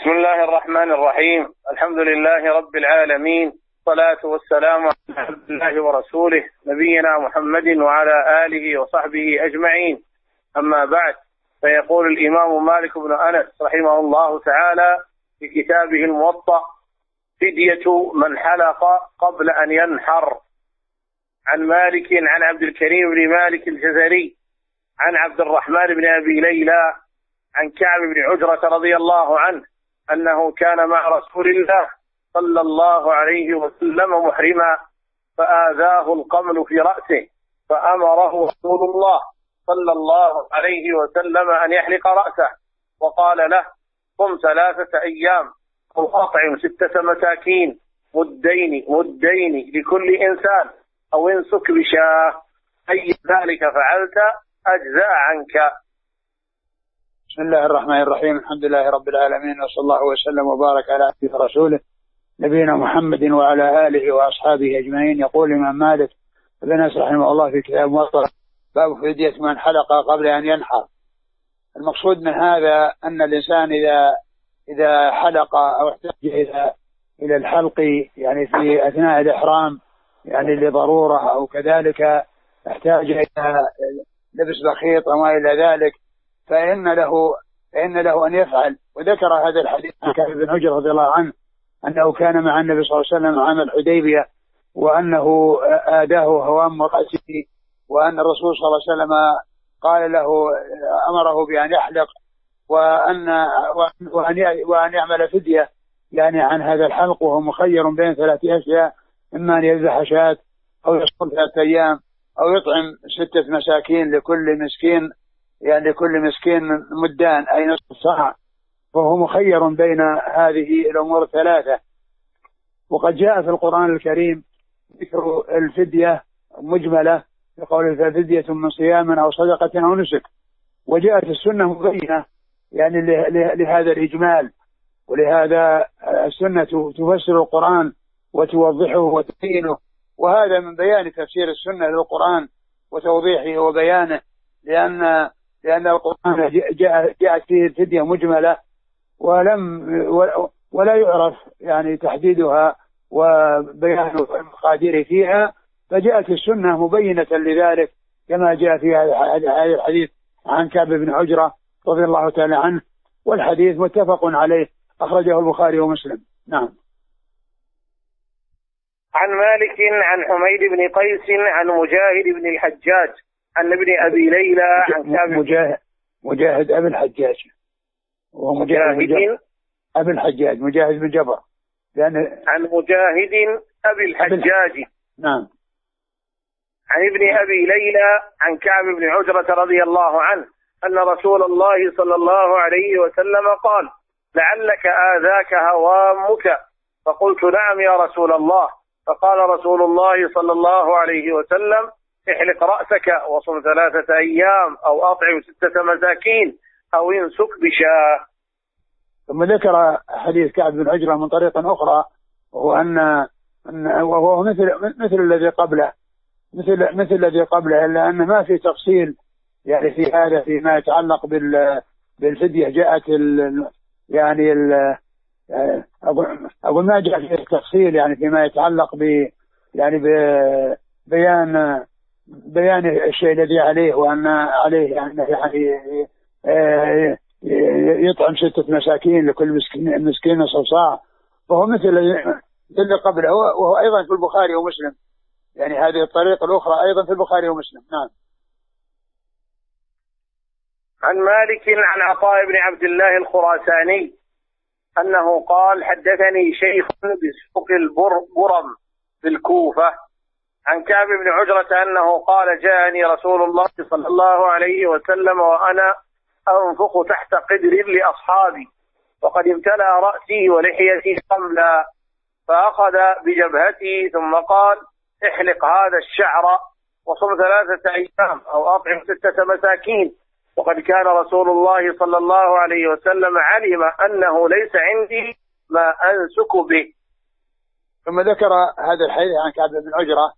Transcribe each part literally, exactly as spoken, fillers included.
بسم الله الرحمن الرحيم. الحمد لله رب العالمين، الصلاة والسلام على عبد الله ورسوله نبينا محمد وعلى آله وصحبه أجمعين. أما بعد، فيقول الإمام مالك بن أنس رحمه الله تعالى في كتابه الموطأ: فدية من حلق قبل أن ينحر. عن مالك عن عبد الكريم بن مالك الجزري عن عبد الرحمن بن أبي ليلى عن كعب بن عجرة رضي الله عنه أنه كان مع رسول الله صلى الله عليه وسلم محرما، فآذاه القمل في رأسه، فأمره رسول الله صلى الله عليه وسلم أن يحلق رأسه، وقال له: قم ثلاثة أيام أو أطعم ستة مساكين مدين مدين لكل إنسان، أو انسك بشاه، أي ذلك فعلت أجزاء عنك. بسم الله الرحمن الرحيم. الحمد لله رب العالمين، وصلى الله وسلم وبارك على عبده ورسوله نبينا محمد وعلى آله وأصحابه أجمعين. يقول الإمام مالك بن أنس رحمه الله في كتاب الموطأ: باب فدية من حلق قبل أن ينحر. المقصود من هذا أن الإنسان إذا إذا حلق أو احتاج إلى إلى الحلق يعني في أثناء الإحرام، يعني لضرورة، أو كذلك احتاج إلى لبس بخيط أو ما إلى ذلك، فإن له فإن له أن يفعل. وذكر هذا الحديث عن كعب بن عجرة رضي الله عنه أنه كان مع النبي صلى الله عليه وسلم عام الحديبية، وأنه آداه هوام رأسه، وأن الرسول صلى الله عليه وسلم قال له أمره بأن يحلق، وأن وأن وأن يعمل فدية يعني عن هذا الحلق، وهو مخير بين ثلاث أشياء: إما أن يذبح شاة، أو يصوم ثلاثة أيام، أو يطعم ستة مساكين لكل مسكين، يعني لكل مسكين مدان أي نصف صاع، فهو مخير بين هذه الأمور الثلاثة. وقد جاء في القرآن الكريم ذكر الفدية مجملة بقول: ففدية من صيام أو صدقة أو نسك. وجاءت السنة مبينة يعني لهذا الإجمال، ولهذا السنة تفسر القرآن وتوضحه وتبينه، وهذا من بيان تفسير السنة للقرآن وتوضيحه وبيانه، لأن لأن القرآن جاء جاءت فيه الفدية مجملة، ولم ولا يعرف يعني تحديدها وبيان المقادير فيها، فجاءت السنة مبينة لذلك، كما جاء في هذا الحديث عن كعب بن عجرة رضي الله تعالى عنه، والحديث متفق عليه، أخرجه البخاري ومسلم. نعم. عن مالك عن حميد بن قيس عن مجاهد بن الحجاج عن ابن أبي ليلى عن كعب مجاهد مجاهد أبي الحجاج، ومجاهد أبي الحجاج مجاهد بن جبر، لأن عن مجاهد أبي الحجاج. نعم. عن ابن أبي ليلى عن كعب بن عجرة رضي الله عنه أن رسول الله صلى الله عليه وسلم قال: لعلك آذاك هوامك. فقلت: نعم يا رسول الله. فقال رسول الله صلى الله عليه وسلم: احلق رأسك، وصم ثلاثة أيام، أو أطعم ستة مساكين، أو انسك بشاه. ثم ذكر حديث كعب بن عجرة من طريق أخرى، وهو أن وهو مثل مثل الذي قبله مثل مثل الذي قبله إلا أن ما في تفصيل يعني في هذا فيما يتعلق بال بالفدية. جاءت ال يعني ال أقول ما جاء في التفصيل يعني فيما يتعلق ب يعني ببيان بيان الشيء الذي عليه، وأن عليه يعني يعني يطعم ستة مساكين لكل مسكين مسكين نصف صاع، وهو مثل اللي قبله، وهو أيضا في البخاري ومسلم، يعني هذه الطريقة الأخرى أيضا في البخاري ومسلم. نعم. عن مالك عن عطاء بن عبد الله الخراساني أنه قال: حدثني شيخ بسوق البرم بالكوفة عن كعب بن عجرة أنه قال: جاءني رسول الله صلى الله عليه وسلم وأنا أنفخ تحت قدر لأصحابي، وقد امتلأ رأسي ولحيتي قملا، فأخذ بجبهتي ثم قال: احلق هذا الشعر، وصم ثلاثة أيام، أو أطعم ستة مساكين. وقد كان رسول الله صلى الله عليه وسلم علم أنه ليس عندي ما أنسك به. ثم ذكر هذا الحديث عن كعب بن عجرة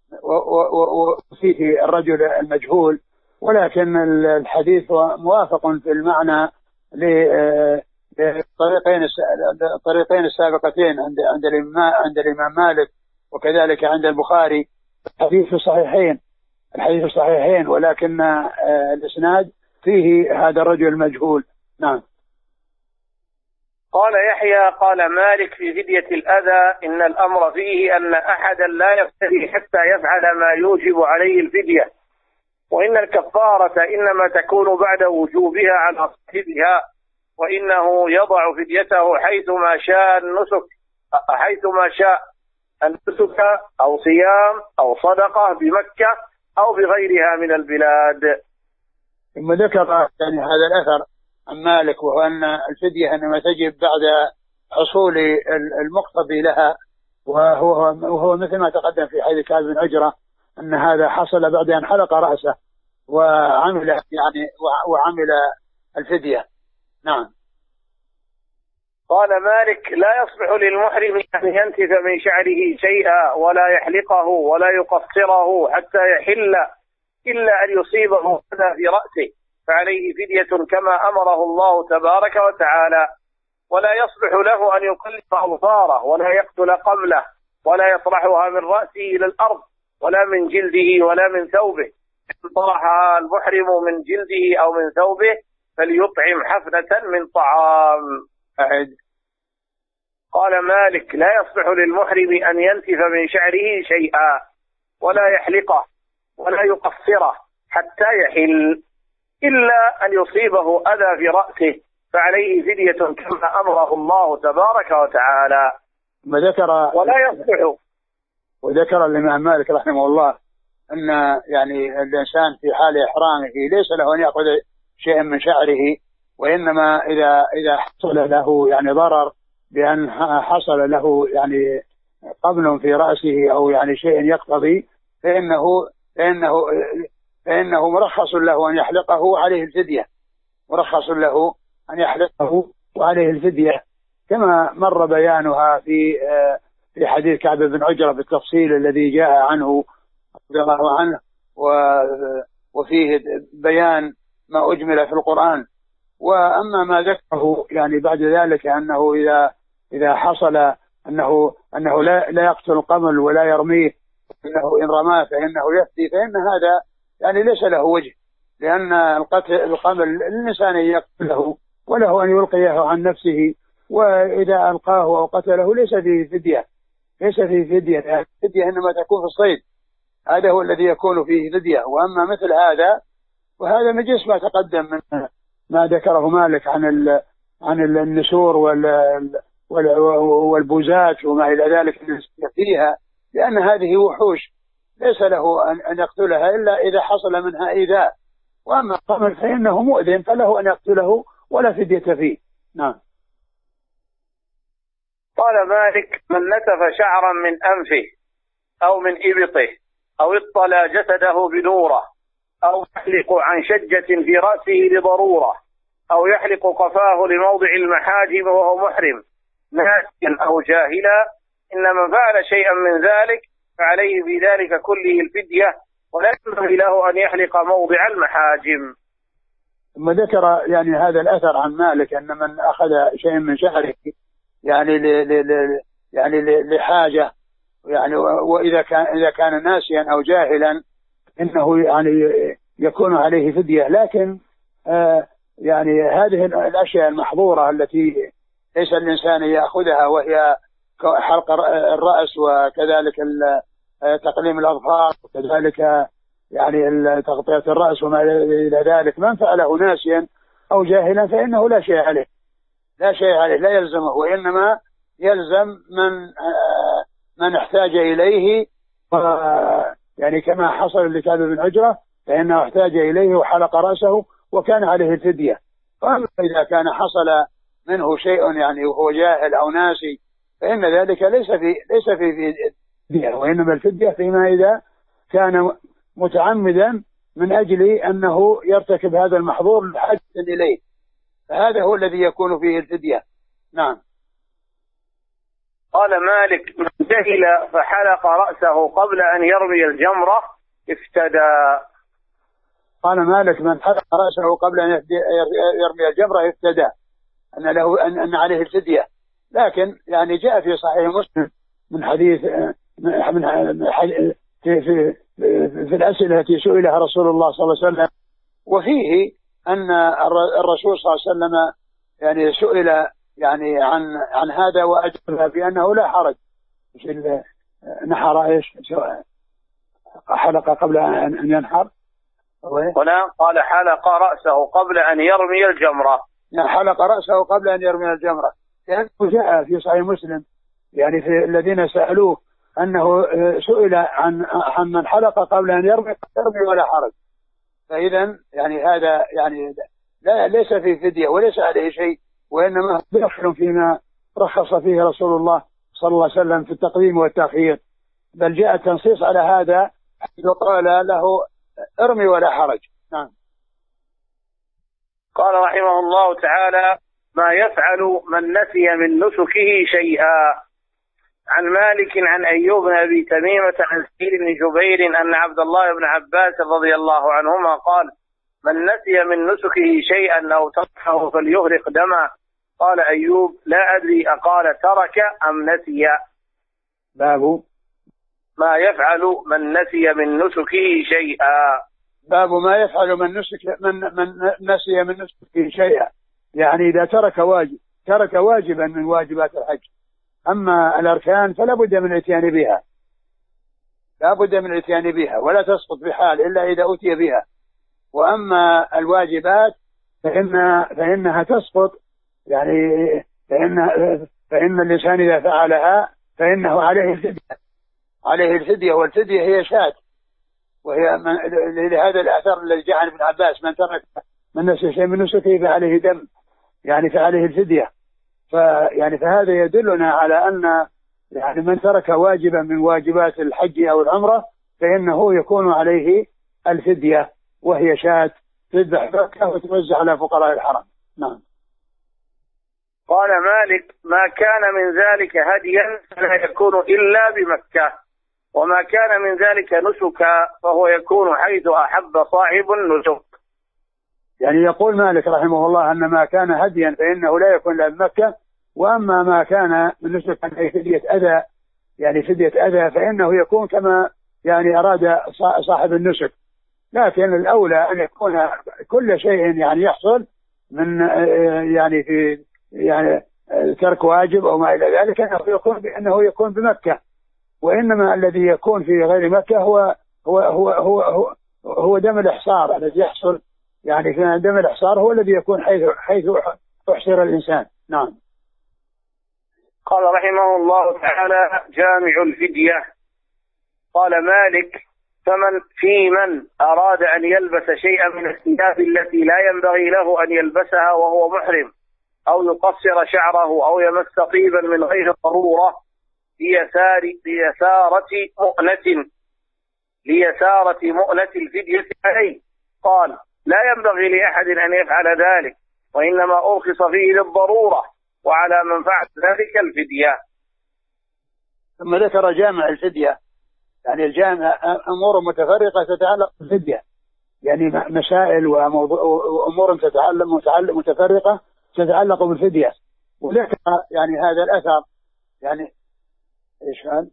وفيه الرجل المجهول، ولكن الحديث موافق في المعنى لطريق الطريقين الطريقين السابقتين عند عند الإمام عند الإمام مالك وكذلك عند البخاري الحديث الصحيحين الحديث الصحيحين ولكن الإسناد فيه هذا الرجل المجهول. نعم. قال يحيى قال مالك في فدية الأذى إن الأمر فيه أن أحدا لا يفتدي حتى يفعل ما يوجب عليه الفدية، وإن الكفارة إنما تكون بعد وجوبها على صاحبها، وإنه يضع فديته حيث ما شاء النسك حيث ما شاء النسك أو صيام أو صدقة بمكة أو بغيرها من البلاد. ثم ذكر يعني هذا الأثر عن مالك وهو أن الفدية إنما تجب بعد حصول المقتضي لها، وهو وهو مثل ما تقدم في حديث كعب بن عجرة أن هذا حصل بعد أن حلق رأسه وعمل يعني وعمل الفدية. نعم. قال مالك لا يصلح للمحرم أن ينتف من شعره شيئا ولا يحلقه ولا يقصره حتى يحل إلا أن يصيبه أذى في رأسه فعليه فدية كما أمره الله تبارك وتعالى، ولا يصلح له أن يقلب أظفاره ولا يقتل قبله ولا يطرحها من رأسه إلى الأرض ولا من جلده ولا من ثوبه، إن طرحها المحرم من جلده أو من ثوبه فليطعم حفنة من طعام. أعد. قال مالك لا يصلح للمحرم أن ينتف من شعره شيئا ولا يحلقه ولا يقصره حتى يحل إلا أن يصيبه أذى في رأسه فعليه فدية كما أمره الله تبارك وتعالى. وذكر ولا يصلح وذكر الإمام مالك رحمه الله أن يعني الإنسان في حال إحرامه ليس له أن يأخذ شيئا من شعره، وإنما إذا إذا حصل له يعني ضرر بأن حصل له يعني قبل في رأسه أو يعني شيء يقتضي فإنه فإنه فإنه مرخص له أن يحلقه وعليه الفدية، مرخص له أن يحلقه وعليه الفدية كما مر بيانها في في حديث كعب بن عجرة بالتفصيل الذي جاء عنه رضي الله عنه، وفيه بيان ما أجمل في القرآن. وأما ما ذكره يعني بعد ذلك أنه إذا إذا حصل أنه أنه لا لا يقتل القمل ولا يرميه، أنه إن رماه فإنه يفدي، فإن هذا يعني ليس له وجه، لأن القتل القمل الإنسان يقتله وله أن يلقيه عن نفسه، وإذا ألقاه أو قتله ليس فيه فدية، ليس فيه فدية، يعني الفدية إنما تكون في الصيد، هذا هو الذي يكون فيه فدية. وأما مثل هذا وهذا من جنس ما تقدم من ما ذكره مالك عن ال عن النسور وال والبوزات وما إلى ذلك فيها، لأن هذه وحوش ليس له أن يقتلها إلا إذا حصل منها إيذاء، وأما القمل فإنه مؤذن فله أن يقتله ولا فدية فيه. نعم. قال مالك من نتف شعرا من أنفه أو من إبطه أو اطلى جسده بنوره أو يحلق عن شجة في رأسه لضرورة أو يحلق قفاه لموضع المحاجم وهو محرم ناسيا أو جاهلا، إن من فعل شيئا من ذلك فعليه في ذلك كله الفدية، ولا ينبغي له أن يحلق موضع المحاجم. ثم ذكر يعني هذا الأثر عن مالك أن من أخذ شيئا من شعره يعني ل ل يعني لحاجة يعني، وإذا كان إذا كان ناسيا أو جاهلا إنه يعني يكون عليه فدية، لكن آه يعني هذه الأشياء المحظورة التي ليس الإنسان يأخذها وهي حلق الرأس وكذلك تقليم الأظفار وكذلك يعني تغطية الرأس وما إلى ذلك، من فعله ناسيا أو جاهلا فإنه لا شيء عليه، لا شيء عليه، لا يلزمه، وإنما يلزم من آه من احتاج إليه، يعني كما حصل لكعب بن عجرة فإنه احتاج إليه وحلق رأسه وكان عليه الفدية. فأما إذا كان حصل منه شيء يعني وهو جاهل أو ناسي فإن ذلك ليس في ليس في فدية، وإنما الفدية فيما إذا كان متعمدا من أجل أنه يرتكب هذا المحظور لحاجة إليه، فهذا هو الذي يكون فيه الفدية. نعم. قال مالك من جهل فحلق رأسه قبل أن يرمي الجمرة افتدى. قال مالك من حلق رأسه قبل أن يرمي الجمرة افتدى، أن له أن, أن عليه الفدية. لكن يعني جاء في صحيح مسلم من حديث من حديث في, في, في الأسئلة التي سئلها رسول الله صلى الله عليه وسلم، وفيه أن الرسول صلى الله عليه وسلم يعني سئل يعني عن عن هذا وأجاب بأنه لا حرج في نحر ايش حلق قبل أن ينحر. هنا قال حلق رأسه قبل أن يرمي الجمرة، يعني حلق رأسه قبل أن يرمي الجمرة، لأنه جاء في صحيح مسلم يعني في الذين سألوه أنه سئل عن عن من حلق قبل أن يرمي يرمي ولا حرج. فإذا يعني هذا يعني لا ليس في فدية وليس عليه شيء، وإنما داخل فيما رخص فيه رسول الله صلى الله عليه وسلم في التقديم والتأخير، بل جاء التنصيص على هذا حيث قال له ارمي ولا حرج. نعم. قال رحمه الله تعالى: ما يفعل من نسي من نسكه شيئا. عن مالك عن أيوب بن أبي تميمة عن سعيد بن جبير أن عبد الله بن عباس رضي الله عنهما قال: من نسي من نسكه شيئا أو تركه فليهرق دما. قال أيوب: لا أدري أقال ترك أم نسي. باب ما يفعل من نسي من نسكه شيئا. باب ما يفعل من نسك من من نسي من نسكه شيئا، يعني إذا ترك واجب ترك واجبا من واجبات الحج. أما الأركان فلا بد من الاتيان بها، لا بد من الاتيان بها ولا تسقط بحال إلا إذا أتي بها. وأما الواجبات فإن فإنها تسقط، يعني فإن فإن الإنسان إذا فعلها فإنه عليه الفدية، عليه الفدية والفدية هي شاة، وهي لهذا الأثر الذي جاء عن ابن عباس: من ترك من نسي شيء من نسكه فعليه دم، يعني فعليه الفدية. فيعني فهذا يدلنا على أن يعني من ترك واجبا من واجبات الحج أو العمرة فإنه يكون عليه الفدية، وهي شاة تذبح بركة وتوزع على فقراء الحرم. نعم. قال مالك: ما كان من ذلك هديا فلا يكون إلا بمكة، وما كان من ذلك نسكا فهو يكون حيث أحب صاحب النسك. يعني يقول مالك رحمه الله أن ما كان هديا فإنه لا يكون إلا بمكة، وأما ما كان من نسك أي فدية أذى، يعني فدية أذى، فإنه يكون كما يعني أراد صاحب النسك. لكن الأولى أن يكون كل شيء يعني يحصل من يعني في يعني ترك واجب أو ما إلى ذلك أنه يكون بأنه يكون بمكة. وإنما الذي يكون في غير مكة هو هو هو هو هو, هو دم الإحصار الذي يحصل، يعني في دم الإحصار هو الذي يكون حيث حيث أحصر الإنسان. نعم. قال رحمه الله تعالى: جامع الفدية. قال مالك: فمن في من أراد أن يلبس شيئا من الثياب التي لا ينبغي له أن يلبسها وهو محرم، أو يقصر شعره، أو يمس طيبا من غير ضرورة ليسار ليسارة مؤنة ليسارة مؤنة الفدية عليه، قال: لا ينبغي لأحد أن يفعل ذلك، وإنما أرخص فيه للضرورة، وعلى من فعل ذلك الفدية. ثم ذكر جامع الفدية، يعني الجامع أمور متفرقة تتعلق بالفدية، يعني مسائل وأمور تتعلق متفرقة تتعلق بالفدية. وذكر يعني هذا الأثر، يعني إيش قال؟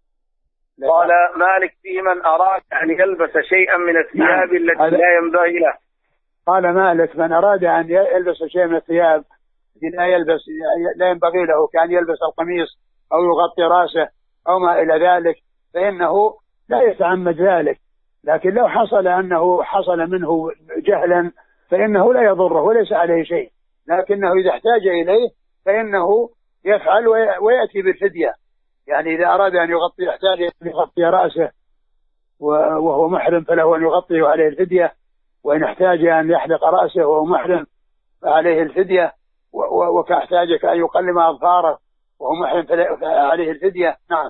قال مالك: في من أراد أن يلبس شيئا من الثياب التي هذا... لا ينبغي له. قال مالك: من أراد أن يلبس شيئا من الثياب لا يلبس لا ينبغي له، كأن يلبس القميص أو يغطي رأسه أو ما إلى ذلك، فإنه لا يتعمد ذلك. لكن لو حصل أنه حصل منه جهلا فإنه لا يضره وليس عليه شيء، لكنه إذا احتاج إليه فإنه يفعل ويأتي بالفدية. يعني إذا أراد أن يغطي يحتاج أن يغطي رأسه وهو محرم فله أن يغطي عليه الفدية، وإن احتاج أن يحلق رأسه وهو محرم فعليه الفدية، وكاحتاج أن يقلم أظفاره وهو محرم فعليه الفدية. نعم.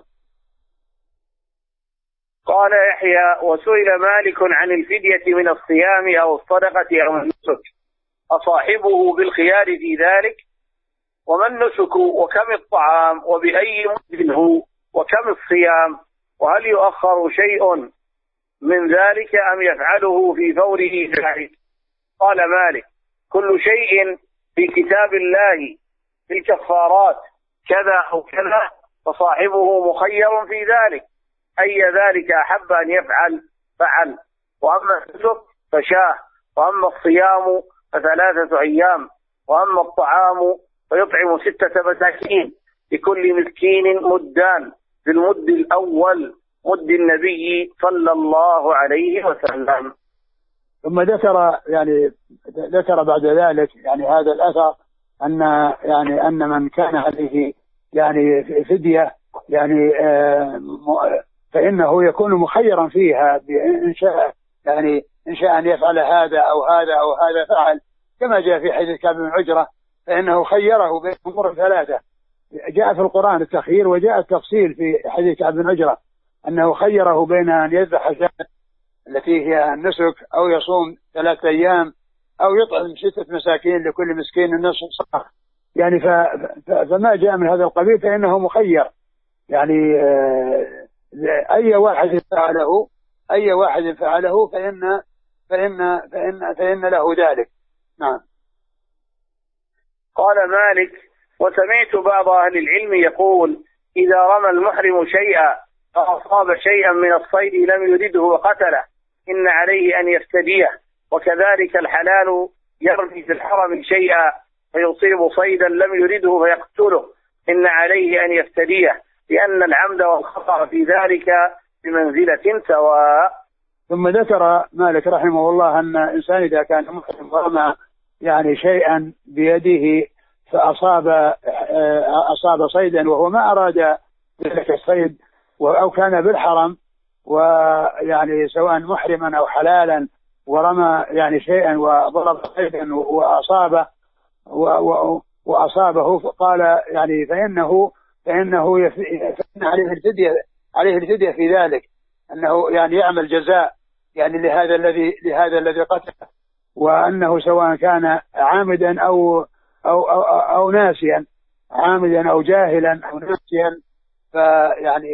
قال يحيى: وسئل مالك عن الفدية من الصيام أو الصدقة أو النسك، أصاحبه بالخيار في ذلك؟ وما النسك، وكم الطعام، وبأي مد هو، وكم الصيام، وهل يؤخر شيء من ذلك أم يفعله في فوره ذلك؟ قال مالك: كل شيء في كتاب الله في الكفارات كذا أو كذا فصاحبه مخير في ذلك، أي ذلك أحب أن يفعل فعل. وأما النسك فشاه، وأما الصيام فثلاثة أيام، وأما الطعام فيطعم ستة مساكين لكل مسكين مدان، في المد الأول مد النبي صلى الله عليه وسلم. ثم ذكر يعني ذكر بعد ذلك يعني هذا الأثر أن يعني أن من كان عليه يعني فدية يعني آه فإنه يكون مخيرا فيها، إن شاء يعني إن شاء أن يفعل هذا أو هذا أو هذا فعل، كما جاء في حديث كعب بن عجرة فإنه خيره بين أمور ثلاثة. جاء في القرآن التخيير وجاء التفصيل في حديث كعب بن عجرة أنه خيره بين أن يذبح الشاة التي هي النسك أو يصوم ثلاثة أيام أو يطعم ستة مساكين لكل مسكين نصف صاع يعني. فما جاء من هذا القبيل فإنه مخير يعني أي واحد فعله أي واحد فعله فإن فإن فإن فإن له ذلك. نعم. قال مالك: وسمعت بعض أهل العلم يقول: إذا رمى المحرم شيئا فأصاب شيئا من الصيد لم يرده وقتله إن عليه أن يفتديه، وكذلك الحلال يرمي في الحرم شيئا فيصيب صيدا لم يرده فيقتله إن عليه أن يفتديه، لأن العمد والخطأ في ذلك بمنزلة سواء. ثم ذكر مالك رحمه الله أن الإنسان إذا كان محرم ورمى يعني شيئا بيده فأصاب أصاب صيدا وهو ما أراد ذلك الصيد أو كان بالحرم، ويعني سواء محرما أو حلالا ورمى يعني شيئا وضرب صيدا وأصابه وأصابه فقال يعني فإنه فإنه فإن عليه الفدية عليه الفدية في ذلك، أنه يعني يعمل جزاء يعني لهذا الذي لهذا الذي قتله، وأنه سواء كان عامدا أو أو أو, أو ناسيا، عامدا أو جاهلا أو ناسيا، فيعني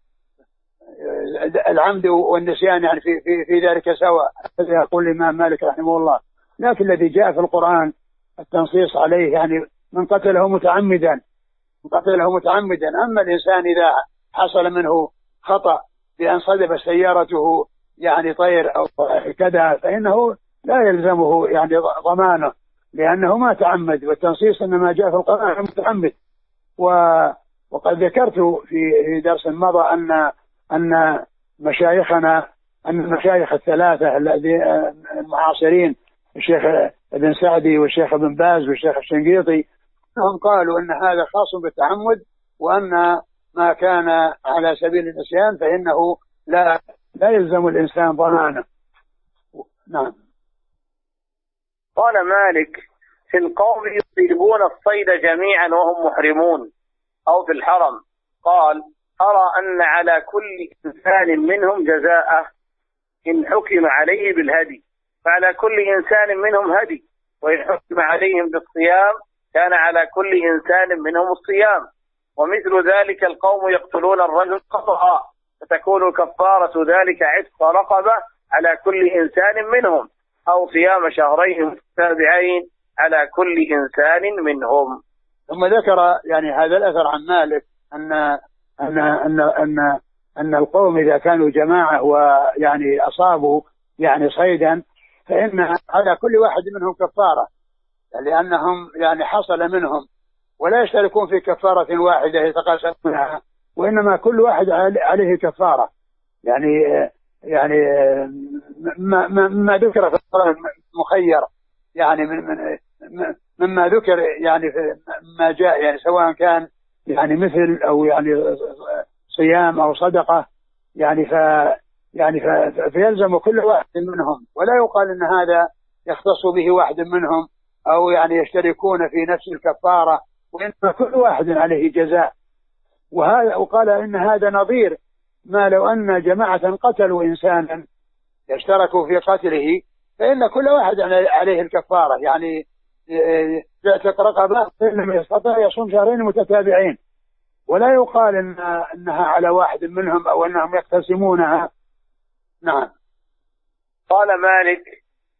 العمد والنسيان يعني في في في ذلك سواء. هذا يقول الإمام مالك رحمه الله. لكن الذي جاء في القرآن التنصيص عليه يعني من قتله متعمدا من قتله متعمدا. أما الإنسان إذا حصل منه خطأ بأن صدف سيارته يعني طير أو كذا فإنه لا يلزمه يعني ضمانه لأنه ما تعمد، والتنصيص إنما جاء في القرآن متعمد. وقد ذكرت في درس مضى أن أن مشايخنا أن المشايخ الثلاثة الذين المعاصرين الشيخ ابن سعدي والشيخ ابن باز والشيخ الشنقيطي هم قالوا أن هذا خاص بالتعمد، وأن ما كان على سبيل النسيان فإنه لا لا يلزم الإنسان ضمانه. نعم. قال مالك: في القوم يصيبون الصيد جميعا وهم محرمون أو في الحرم. قال: أرى أن على كل إنسان منهم جزاءه إن حكم عليه بالهدي، فعلى كل إنسان منهم هدي، وإن حكم عليهم بالصيام كان على كل إنسان منهم الصيام، ومثل ذلك القوم يقتلون الرجل خطأ فتكون كفارة ذلك عتق رقبة على كل إنسان منهم، أو صيام شهرين متتابعين على كل إنسان منهم. ثم ذكر يعني هذا الأثر عن مالك أن أن أن أن أن القوم إذا كانوا جماعة ويعني أصابوا يعني صيدا فإن على كل واحد منهم كفارة، لأنهم يعني حصل منهم ولا يشتركون في كفارة واحدة يتقاسمونها، وإنما كل واحد عليه كفارة. يعني يعني ما ما, ما ذكر في القرآن مخير يعني من من مما ذكر يعني ما جاء يعني سواء كان يعني مثل أو يعني صيام أو صدقة يعني ف يعني فيلزم كل واحد منهم، ولا يقال إن هذا يختص به واحد منهم أو يعني يشتركون في نفس الكفارة، وإنما كل واحد عليه جزاء. وهذا وقال إن هذا نظير ما لو أن جماعة قتلوا إنسانا يشتركوا في قتله فإن كل واحد عليه الكفارة، يعني يعتق رقبة فإن لم يستطع يصوم شهرين متتابعين، ولا يقال إن أنها على واحد منهم أو أنهم يقتسمونها. نعم. قال مالك: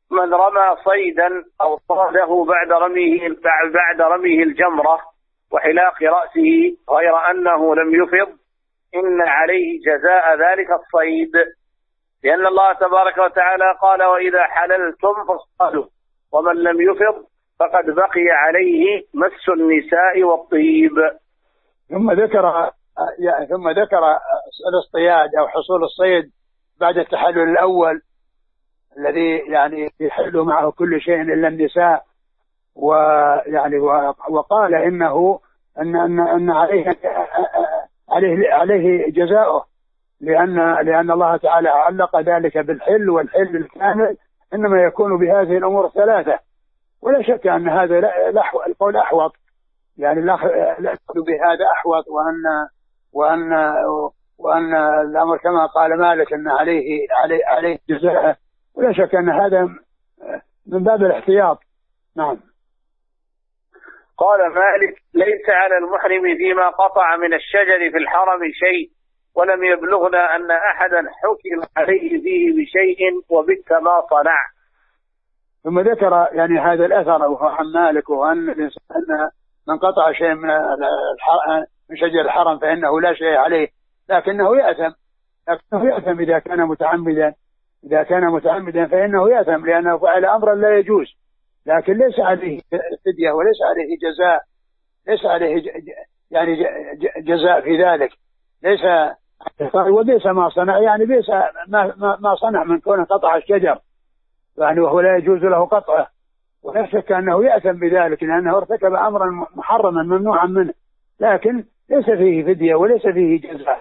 من رمى صيدا أو صاده بعد رميه بعد رميه الجمرة وحلاق رأسه غير أنه لم يفض إن عليه جزاء ذلك الصيد، لأن الله تبارك وتعالى قال وإذا حللتم فاصطادوا ومن لم يفض فقد بقي عليه مس النساء والطيب. ثم ذكر ثم ذكر الاصطياد أو حصول الصيد بعد التحلل الأول الذي يعني يحل معه كل شيء إلا النساء، ويعني وقال إنه أن أن أن عليه عليه عليه جزاؤه، لأن لأن الله تعالى علق ذلك بالحل، والحل الكامل إنما يكون بهذه الأمور الثلاثة. ولا شك أن هذا القول أحوط، يعني لا يقول بهذا أحوط، وأن وأن وأن الأمر كما قال مالك أن عليه عليه عليه جزاء. ولا شك أن هذا من باب الاحتياط. نعم. قال مالك ليس على المحرم فيما قطع من الشجر في الحرم شيء، ولم يبلغنا أن أحدا حكم عليه فيه بشيء وبت ما صنع. ثم ذكر يعني هذا الأثر وهو عن مالك، وأن الإنسان من قطع شيء من من شجر الحرم فإنه لا شيء عليه، لكنه يأثم لكنه يأثم إذا كان متعمدا إذا كان متعمدا فإنه يأثم لأنه فعل أمرا لا يجوز، لكن ليس عليه فدية وليس عليه جزاء، ليس عليه يعني جزاء في ذلك، ليس وليس ما صنع، يعني ليس ما ما صنع من كونه قطع الشجر يعني وهو لا يجوز له قطعه، ولا شك أنه يأثم بذلك لأنه ارتكب أمرا محرما ممنوعا منه، لكن ليس فيه فدية وليس فيه جزاء.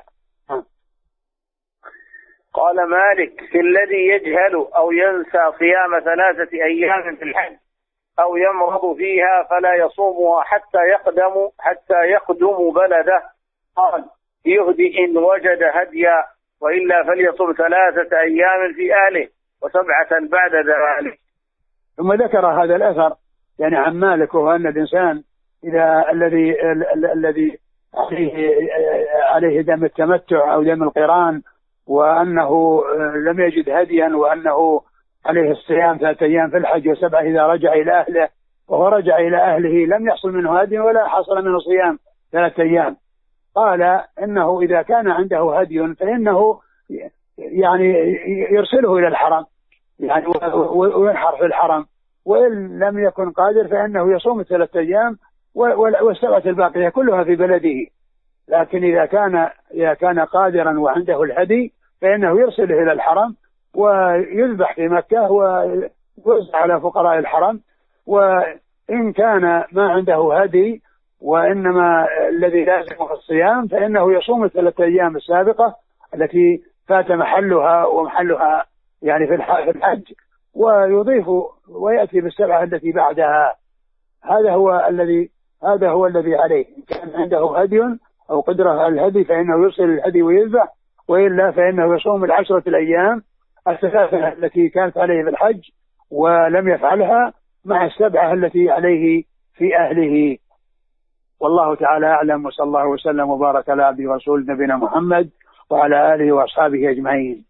قال مالك في الذي يجهل أو ينسى صيام ثلاثة أيام في الحج أو يمرض فيها فلا يصومها حتى يقدم حتى يقدم بلده، قال يهدي إن وجد هديا، وإلا فليصوم ثلاثة أيام في أهله وسبعة بعد ذلك. ثم ذكر هذا الأثر يعني عن مالك، وهو أن الإنسان إذا الذي الذي عليه عليه دم التمتع أو دم القران وأنه لم يجد هديا، وأنه عليه الصيام ثلاثة أيام في الحج وسبعة إذا رجع إلى أهله، وهو رجع إلى أهله لم يحصل منه هدي ولا حصل منه صيام ثلاثة أيام، قال إنه إذا كان عنده هدي فإنه يعني يرسله إلى الحرم يعني وينحر في الحرم، وإن لم يكن قادر فإنه يصوم ثلاثة أيام والسبعة الباقية كلها في بلده. لكن إذا كان إذا كان قادرا وعنده الهدي فإنه يرسله إلى الحرم ويذبح في مكة ويوزع على فقراء الحرم. وإن كان ما عنده هدي وإنما الذي لازمه الصيام فإنه يصوم الثلاثة أيام السابقة التي فات محلها ومحلها يعني في الحج، ويضيف ويأتي بالسبعة التي بعدها. هذا هو الذي هذا هو الذي عليه. إن كان عنده هدي أو قدرة على الهدي فإنه يرسل الهدي ويذبح، وإلا فإنه يصوم العشرة الأيام الثلاثة التي كانت عليه في الحج ولم يفعلها مع السبعة التي عليه في أهله. والله تعالى أعلم، وصلى الله وسلم وبارك على عبده ورسوله نبينا محمد وعلى آله وأصحابه أجمعين.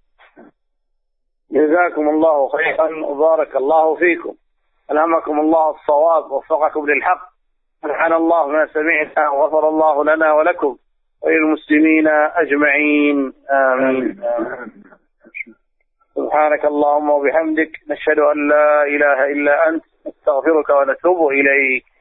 جزاكم الله خيرا وبارك الله فيكم، ألهمكم الله الصواب ووفقكم للحق، نفعنا الله ما سمعنا وغفر الله لنا ولكم وللمسلمين أجمعين، آمين. سبحانك اللهم وبحمدك، نشهد أن لا إله إلا أنت، نستغفرك ونتوب إليك.